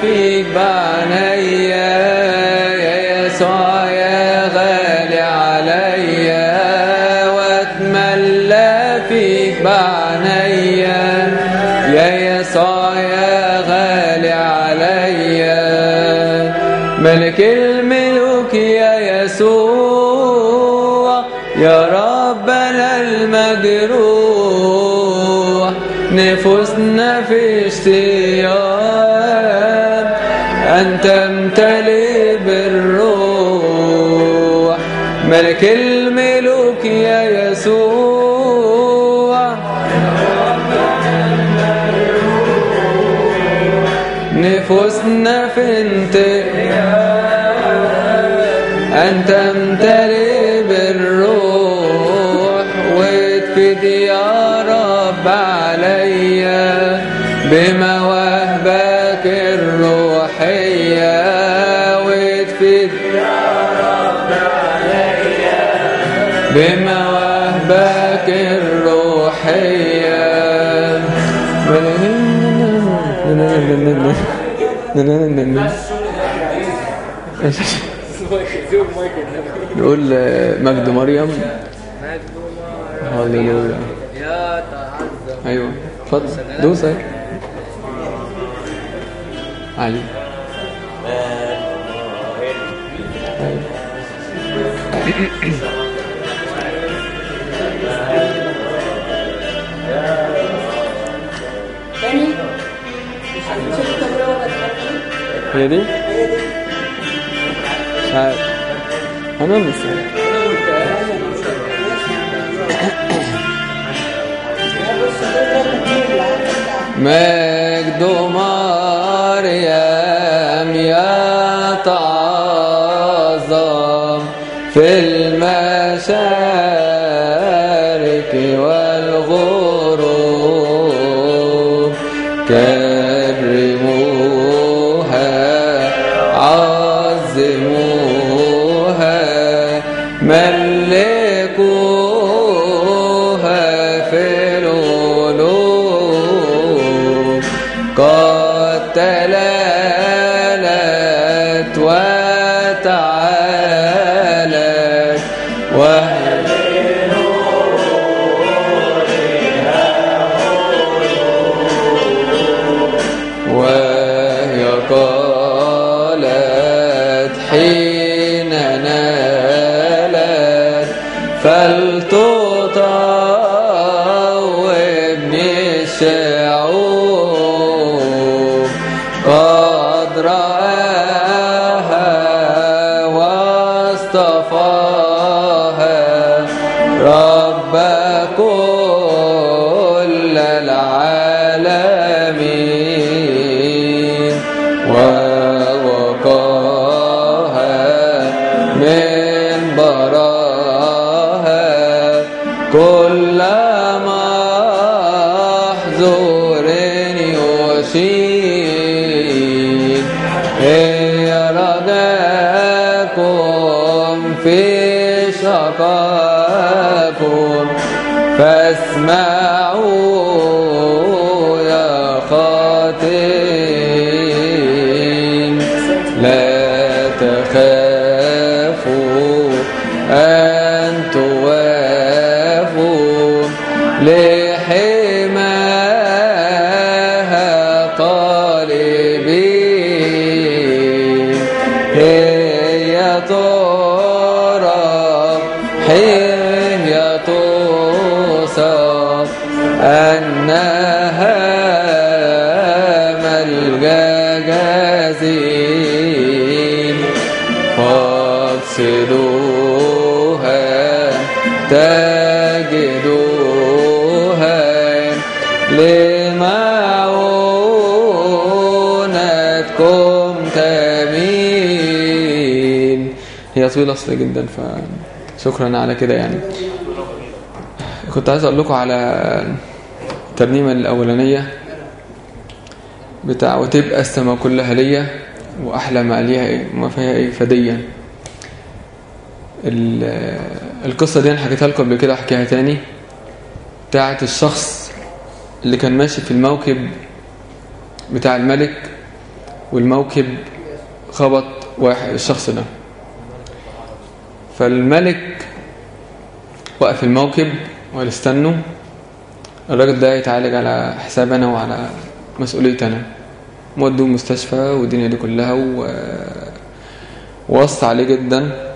فيك بعنيا يا يسوع يا غالي عليا، واتملى فيك بعنيا يا يسوع يا غالي عليا. ملك الملوك يا يسوع يا ربنا المجروح، نفوسنا في اشتياق أن تمتلئ بالروح. ملك الملوك يا يسوع نفوسنا في أن تمتلئ بالروح، واتفد يا رب عليا بمواهبك الروحية، واتفد يا رب عليا بمواهبك الروحية. نقول مجد مريم. هاليلويا يا تعظم. ايوه اتفضل دوس اهي علي. هي دي مش عارف انا مش مجد مريم يا تعظم في المشارق والغروب، كرموها عظموها ملكوها في القلوب، قد تلالت وتعالت وهي قالت حين نالت فلتطوبني الشعوب، قد رآها واصطفاها رب كل العالمين، ووقاها من براها كل محظور يشيد. هي رجاكم في شقاكم فاسمعوا يا خاطئين، لا تخافوا أن توافوا لحماها طالبين. هي ترى هي توصف أنها ملجأ جزيل، فاقصدوها تجدوها لمعونتكم تمين. هي طويلة أصلا جدا فشكرا على كده. يعني كنت عايز أقول لكم على الترنيمة الأولانية بتاع وتبقى السما كلها ليا وأحلى ما عليها ما فيها إيه فديا. القصة دي أنا حكيتها لكم قبل كده أحكيها تاني، بتاعت الشخص اللي كان ماشي في الموكب بتاع الملك والموكب خبط واحد الشخص ده. فالملك وقف الموكب وقال استنوا، الراجل ده يتعالج على حساب انا وعلى مسؤوليتي انا. مودوه المستشفى والدنيا دي كلها ووص عليه جدا.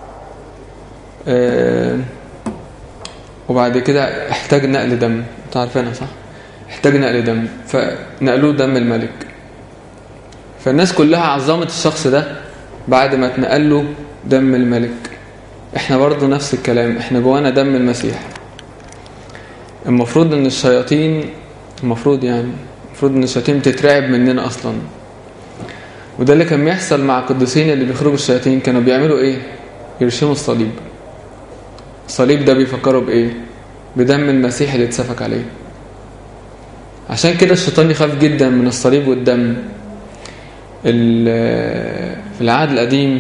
وبعد كده احتاج نقل دم، انتوا عارفينها صح؟ احتاج نقل دم، فنقلوه دم الملك. فالناس كلها عظمت الشخص ده بعد ما اتنقل له دم الملك. احنا برضو نفس الكلام، احنا جوانا دم المسيح. المفروض ان الشياطين المفروض ان الشياطين تترعب مننا اصلا. وده اللي كان بيحصل مع القديسين اللي بيخرجوا الشياطين. كانوا بيعملوا ايه؟ يرشموا الصليب. الصليب ده بيفكروا بايه؟ بدم المسيح اللي اتسفك عليه. عشان كده الشيطان يخاف جدا من الصليب والدم. في العهد القديم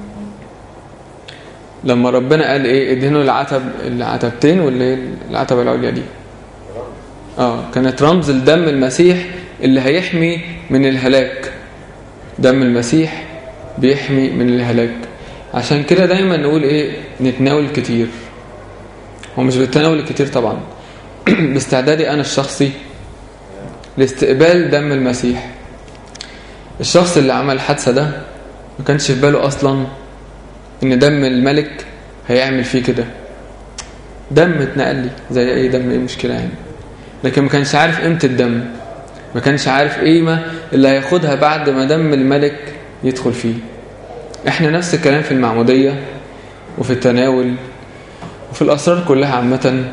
لما ربنا قال ايه؟ ادهنوا العتبتين واللي العتبة العليا دي كانت رمز لدم المسيح اللي هيحمي من الهلاك. دم المسيح بيحمي من الهلاك. عشان كده دايما نقول ايه؟ نتناول كتير. هو مش بالتناول الكتير طبعا باستعدادي انا الشخصي لاستقبال دم المسيح. الشخص اللي عمل الحادثة ده ما كانش في باله اصلا ان دم الملك هيعمل فيه كده. دم اتنقل لي زي اي دم، ايه مشكلة يعني؟ لكن ما كانش عارف قيمة الدم، ما كانش عارف قيمة اللي هياخدها بعد ما دم الملك يدخل فيه. احنا نفس الكلام في المعمودية وفي التناول وفي الأسرار كلها عامة.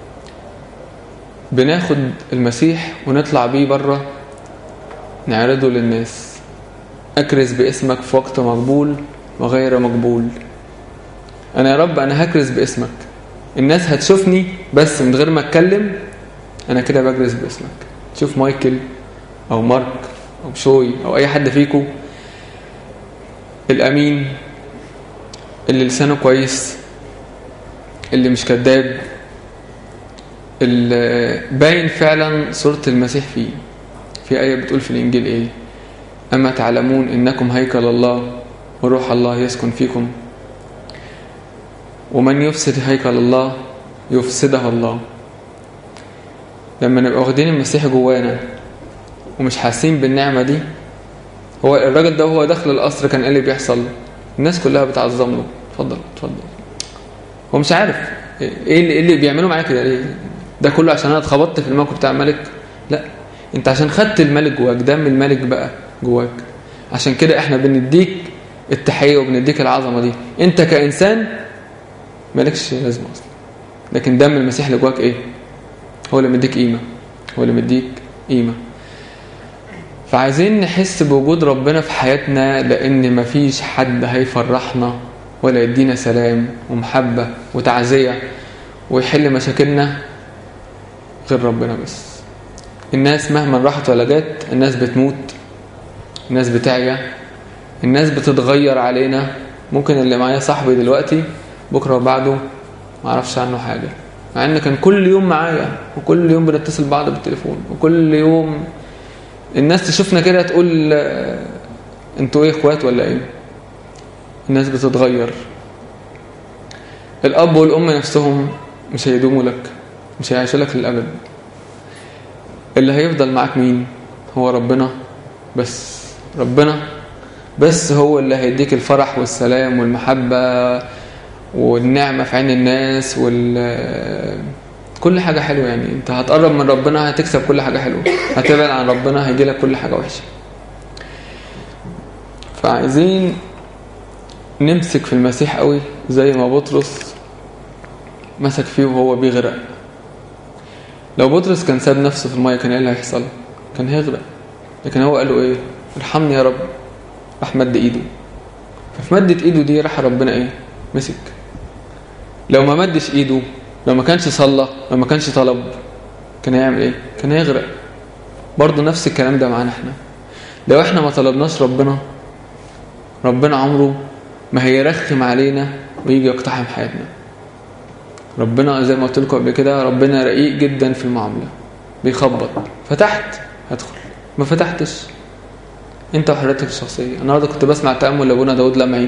بناخد المسيح ونطلع بيه بره نعرضه للناس. أكرز باسمك في وقت مقبول وغير مقبول. أنا يا رب أنا هكرز باسمك، الناس هتشوفني بس من غير ما أتكلم، أنا كده بكرز باسمك. تشوف مايكل أو مارك أو بشوي أو أي حد فيكو الأمين اللي لسانه كويس، اللي مش كذاب، اللي باين فعلا صورة المسيح فيه. في آية بتقول في الإنجيل إيه؟ أما تعلمون إنكم هيكل الله وروح الله يسكن فيكم، ومن يفسد هيكل الله يفسده الله. لما نبقى واخدين المسيح جوانا ومش حاسين بالنعمة دي. هو الراجل ده وهو داخل القصر كان ايه اللي بيحصل؟ الناس كلها بتعظم له، اتفضل اتفضل. هو مش عارف ايه اللي بيعملوا معايا كده ليه؟ ده كله عشان انا اتخبطت في الموقف بتاع الملك؟ لا، انت عشان خدت الملك جواك، دم الملك بقى جواك. عشان كده احنا بنديك التحية وبنديك العظمة دي. انت كإنسان مالكش لازمة اصلا، لكن دم المسيح اللي جواك ايه؟ هو اللي مديك قيمة، هو اللي مديك قيمة. فعايزين نحس بوجود ربنا في حياتنا، لان مفيش حد هيفرحنا ولا يدينا سلام ومحبة وتعزية ويحل مشاكلنا غير ربنا بس. الناس مهما راحت ولا جت، الناس بتموت، الناس بتعيا، الناس بتتغير علينا. ممكن اللي معايا صاحبي دلوقتي بكرة وبعده ما اعرفش عنه حاجة، مع ان كان كل يوم معايا وكل يوم بنتصل بعض بالتليفون وكل يوم الناس تشوفنا كده تقول انتوا ايه اخوات ولا ايه؟ الناس بتتغير. الاب والام نفسهم مش هيدوموا لك، مش هيعيشوا لك للابد. اللي هيفضل معاك مين؟ هو ربنا بس. ربنا بس هو اللي هيديك الفرح والسلام والمحبة والنعمة في عين الناس كل حاجة حلوة. يعني انت هتقرب من ربنا هتكسب كل حاجة حلوة، هتبعد عن ربنا هيجيلك كل حاجة وحشة. فعايزين نمسك في المسيح قوي زي ما بطرس مسك فيه وهو بيغرق. لو بطرس كان ساب نفسه في المية كان ايه اللي هيحصل؟ كان هيغرق. لكن هو قال له ايه؟ ارحمني يا رب. راح مد ايده، ففي مدة ايده دي راح ربنا ايه؟ مسك. لو ما مدش ايده، لو ما كانش صلى، لو ما كانش طلب، كان هيعمل ايه؟ كان هيغرق. برضو نفس الكلام ده معانا احنا. لو احنا ما طلبناش ربنا عمره ما هيرخم علينا ويجي يقتحم حياتنا. ربنا زي ما قلت لكم قبل كده، ربنا رقيق جدا في المعاملة، بيخبط. فتحت هدخل، ما فتحتش انت وحريتك الشخصية. النهارده كنت بسمع تأمل لابونا داود لمعي،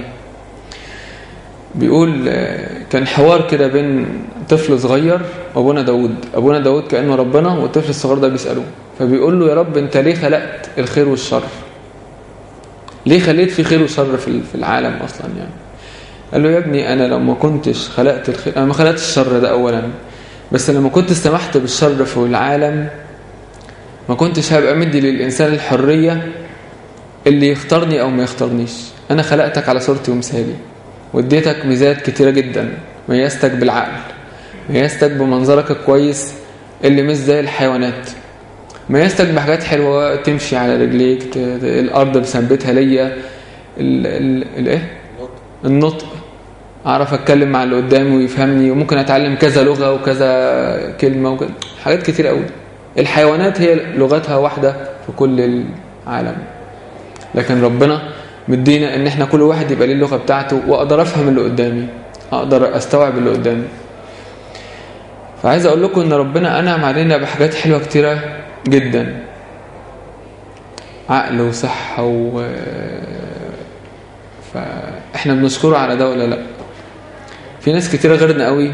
بيقول كان حوار كده بين طفل صغير وابونا داود. ابونا داود كأنه ربنا، والطفل الصغير ده بيسأله، فبيقول له: يا رب انت ليه خلقت الخير والشر؟ ليه خليت في خير وشر في العالم اصلا يعني؟ قال له: يا ابني انا لو ما كنتش خلقت الخير، انا ما خلقتش الشر ده اولا، بس لما كنت سمحت بالشر في العالم ما كنتش هبقى مدي للإنسان الحرية اللي يختارني أو ما يختارنيش. أنا خلقتك على صورتي ومثالي، واديتك ميزات كتيرة جدا، ميزتك بالعقل، ميزتك بمنظرك الكويس اللي مش زي الحيوانات، ميزتك بحاجات حلوة، تمشي على رجليك، الأرض بسنبتها ليا، النطق، أعرف أتكلم مع اللي قدامي ويفهمني، وممكن أتعلم كذا لغة وكذا كلمة وكذا حاجات كتير قوي. الحيوانات هي لغتها واحدة في كل العالم، لكن ربنا مدينا ان احنا كل واحد يبقى ليه اللغة بتاعته، واقدر افهم اللي قدامي، اقدر استوعب اللي قدامي. فعايز اقول لكم ان ربنا انعم علينا بحاجات حلوة كتيرة جدا، عقل وصحة فاحنا بنشكره على ده ولا لا؟ في ناس كتيرة غيرنا قوي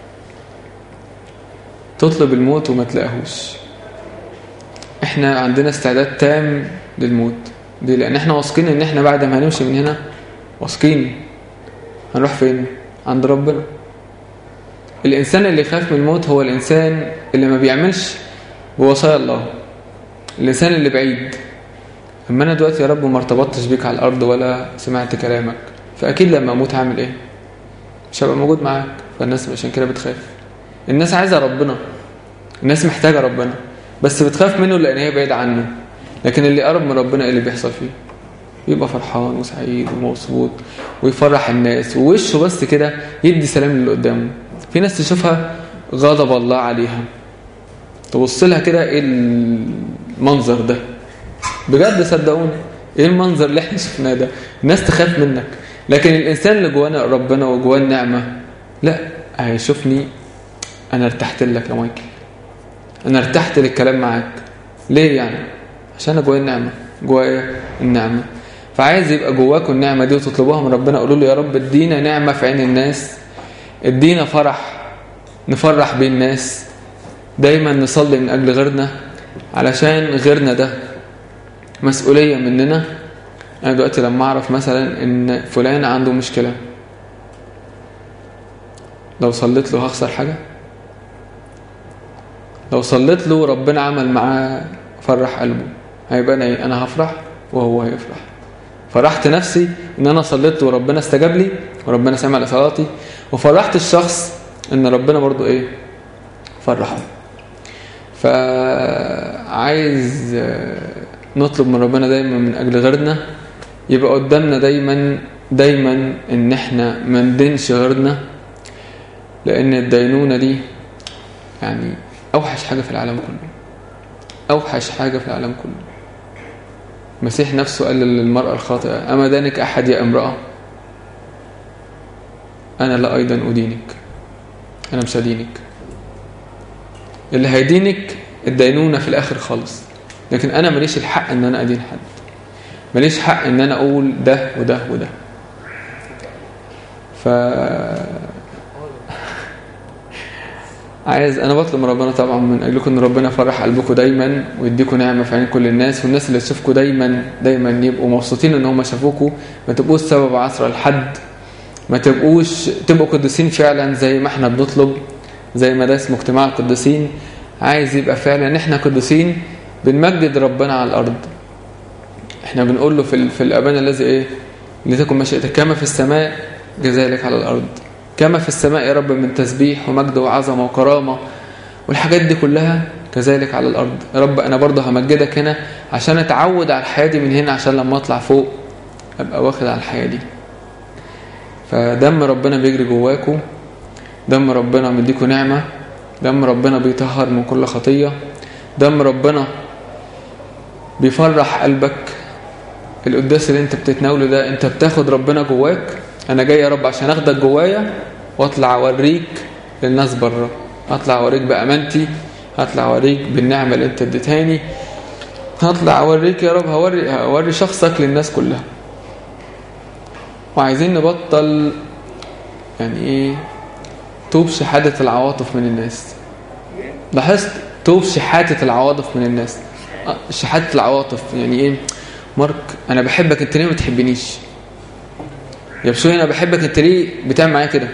تطلب الموت وما تلاقيهوش. احنا عندنا استعداد تام للموت. ليه؟ لان احنا واثقين ان احنا بعد ما هنمشي من هنا واثقين هنروح فين؟ عند ربنا. الانسان اللي يخاف من الموت هو الانسان اللي ما بيعملش بوصايا الله، الانسان اللي بعيد. اما انا دلوقتي يا رب ما ارتبطتش بيك على الارض ولا سمعت كلامك، فاكيد لما اموت هعمل ايه؟ مش هبقى موجود معاك. فالناس عشان كده بتخاف. الناس عايزه ربنا، الناس محتاجه ربنا، بس بتخاف منه لان هي بعيد عنه. لكن اللي قرب من ربنا ايه اللي بيحصل فيه؟ يبقى فرحان وسعيد ومبسوط ويفرح الناس، ووشه بس كده يدي سلام للي قدامه. في ناس تشوفها غضب الله عليها، تبص لها كده ايه المنظر ده؟ بجد صدقوني ايه المنظر اللي احنا شفناه ده؟ الناس تخاف منك. لكن الانسان اللي جوانا ربنا وجواه النعمه، لا، هيشوفني انا ارتحت لك يا مايكل، انا ارتحت للكلام معاك. ليه يعني؟ عشان جوايا النعمه، جوايا النعمه. فعايز يبقى جواكم النعمه دي وتطلبوها من ربنا. قولوا له: يا رب ادينا نعمه في عين الناس، ادينا فرح نفرح بين الناس، دايما نصلي من اجل غيرنا، علشان غيرنا ده مسؤوليه مننا. انا دلوقتي لما اعرف مثلا ان فلان عنده مشكله، لو صليت له هخسر حاجه؟ لو صليت له ربنا عمل معاه فرح قلبه، هيبقى انا هفرح وهو هيفرح. فرحت نفسي ان انا صليت وربنا استجاب لي وربنا سمع لصلاتي، وفرحت الشخص ان ربنا برضو ايه؟ فرحه. فعايز نطلب من ربنا دايما من اجل غيرنا، يبقى قدامنا دايما ان احنا ما ندينش غيرنا، لان الدينونة دي يعني اوحش حاجة في العالم كله، اوحش حاجة في العالم كله. المسيح نفسه قال للمرأة الخاطئة: أما دانك أحد يا امرأة؟ أنا لا أيضا أدينك، أنا مش هدينك. اللي هيدينك الدينونة في الآخر خالص، لكن أنا ماليش الحق أن أنا أدين حد، ماليش حق أن أنا أقول ده وده وده. أنا بطلب من ربنا طبعا من أجلكم أن ربنا يفرح قلبكم دايما، ويديكم نعمة في عين كل الناس، والناس اللي تشوفكم دايما يبقوا مبسوطين أن هم شافوكم، ما تبقوش سبب عثرة لحد، ما تبقوا قدسين فعلا زي ما احنا بنطلب، زي ما ده اسمه اجتماع القدسين. عايز يبقى فعلا احنا قدسين، بنمجد ربنا على الأرض. احنا بنقول له في الأبان الذي ايه؟ لتكن مشيئتك كما في السماء كذلك على الأرض. كما في السماء يا رب من تسبيح ومجد وعظمة وكرامة والحاجات دي كلها، كذلك على الأرض. يا رب أنا برضه همجدك هنا عشان أتعود على الحياة دي من هنا، عشان لما أطلع فوق أبقى واخد على الحياة دي. فدم ربنا بيجري جواكم، دم ربنا مديكم نعمة، دم ربنا بيطهر من كل خطية، دم ربنا بيفرح قلبك. القداس اللي انت بتتناوله ده انت بتاخد ربنا جواك. انا جاي يا رب عشان اخدك جوايا واطلع اوريك للناس بره، اطلع اوريك بامانتي، اطلع اوريك بالنعمه اللي انت اديتهاني. هطلع اوريك يا رب، هوري شخصك للناس كلها. وعايزين نبطل يعني ايه توب شحاتة العواطف من الناس. لاحظت توب شحاتة العواطف من الناس. شحاتة العواطف يعني ايه؟ مارك انا بحبك، انت ليه ما بتحبنيش؟ يا بشوي انا بحبك، انت ليه بتعمل معايا كده؟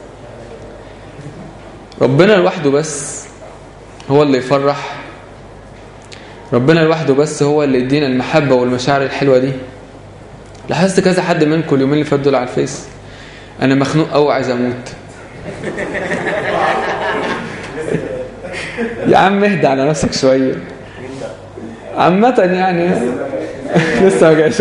ربنا لوحده بس هو اللي يفرح. ربنا لوحده بس هو اللي يدينا المحبة والمشاعر الحلوة دي. لاحظت كذا حد منكم اليومين اللي فاتوا دول على الفيس، انا مخنوق قوي عايز اموت. يا عم اهدى على نفسك شوية عامة يعني. لسه ما جاش.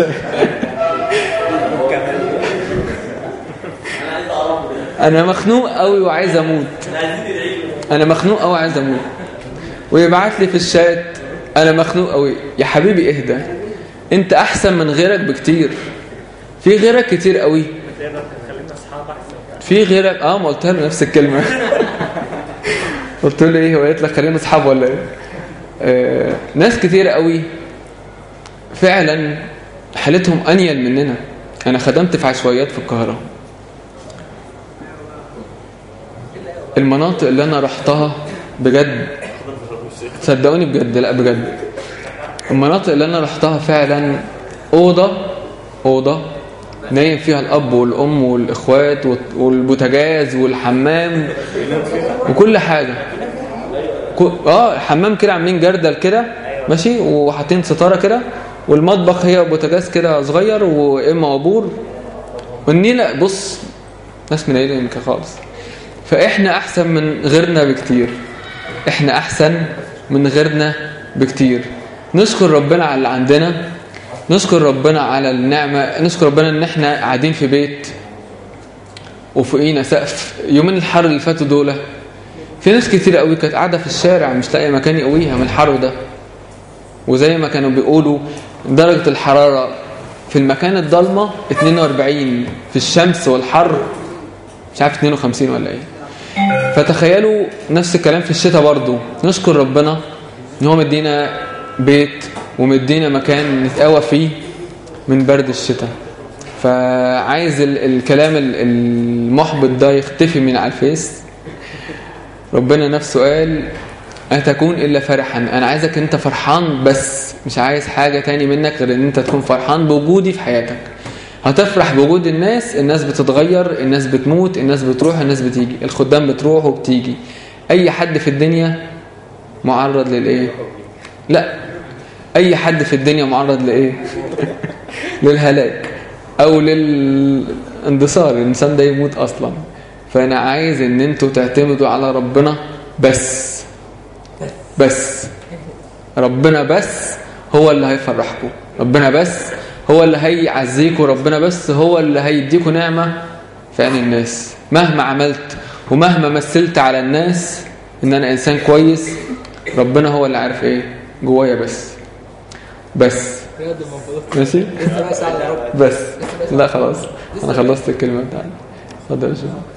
انا مخنوق قوي وعايز اموت، انا مخنوق قوي عايز اموت، ويبعت لي في الشات انا مخنوق قوي. يا حبيبي اهدى، انت احسن من غيرك بكتير. في غيرك كتير قوي، في غيرك. ما قلتها له نفس الكلمه. قلت له ايه؟ هو قالت لك خلينا اصحاب ولا ايه؟ ناس كتير قوي فعلا حالتهم انيل مننا. انا خدمت في عشوائيات في القاهره، المناطق اللي انا رحتها بجد صدقوني بجد، لا بجد، المناطق اللي انا رحتها فعلا اوضه نايم فيها الاب والام والاخوات والبوتاجاز والحمام وكل حاجه. الحمام كده عاملين جردل كده ماشي، وحاطين ستاره كده، والمطبخ هي بوتاجاز كده صغير واما عبور، والنيله بص ناس منيله خالص. فاحنا احسن من غيرنا بكتير، احنا احسن من غيرنا بكتير. نشكر ربنا على اللي عندنا، نشكر ربنا على النعمة، نشكر ربنا ان احنا قاعدين في بيت وفوقينا سقف. يومين الحر اللي فاتوا دول في ناس كتير قوي كانت قاعدة في الشارع مش لاقيه مكان يقويها من الحر ده. وزي ما كانوا بيقولوا درجة الحرارة في المكان الضلمة 42، في الشمس والحر مش عارف 52 ولا ايه. فتخيلوا نفس الكلام في الشتاء برضو. نشكر ربنا ان هو مدينا بيت ومدينا مكان نتقوى فيه من برد الشتاء. فعايز الكلام المحبط ده يختفي من على الفيس. ربنا نفسه قال أتكون إلا فرحا. أنا عايزك أنت فرحان بس، مش عايز حاجة تاني منك غير أن أنت تكون فرحان بوجودي في حياتك. هتفرح بوجود الناس بتتغير، الناس بتموت، الناس بتروح، الناس بتيجي، الخدام بتروح وبتيجي. أي حد في الدنيا معرض للإيه؟ لا، أي حد في الدنيا معرض لإيه؟ للهلاك أو للاندثار. الإنسان ده يموت أصلا. فأنا عايز أن أنتوا تعتمدوا على ربنا بس ربنا بس هو اللي هيفرحكم، ربنا بس هو اللي هيعزيكم، ربنا بس هو اللي هيديكم نعمة في عين الناس. مهما عملت ومهما مثلت على الناس ان انا انسان كويس، ربنا هو اللي عارف ايه جوايا بس ماشي. بس لا خلاص انا خلصت الكلمة بتاعتي. اتفضل يا شباب.